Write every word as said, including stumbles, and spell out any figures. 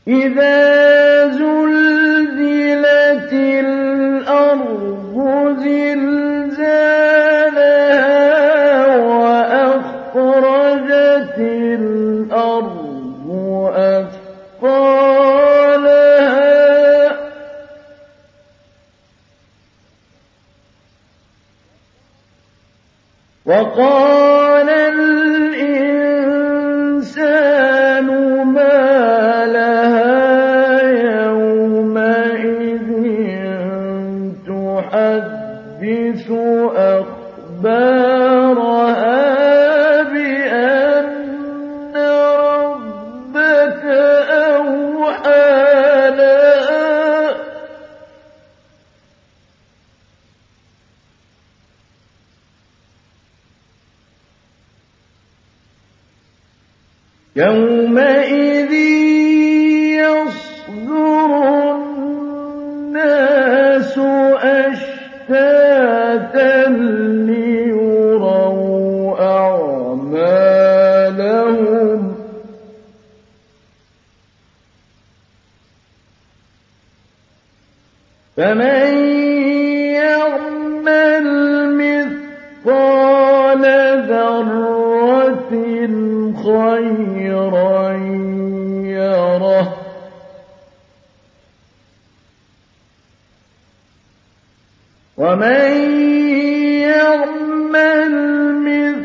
إِذَا زُلْزِلَتِ الْأَرْضُ زِلْزَالَهَا وَأَخْرَجَتِ الْأَرْضُ أَثْقَالَهَا وَقَالَ الْإِنسَانُ مَا لَهَا يَوْمَئِذٍ تُحَدِّثُ أَخْبَارَهَا بِأَنَّ رَبَّكَ أَوْحَىٰ لَهَا يَوْمَئِذٍ يَصْدُرُ النَّاسُ أَشْتَاتًا لِّيُرَوْا أَعْمَالَهُمْ ۚ فَمَن يَعْمَلْ مِثْقَالَ ذَرَّةٍ خَيْرًا يَرَهُ وَمَن يَعْمَلْ مِثْقَالَ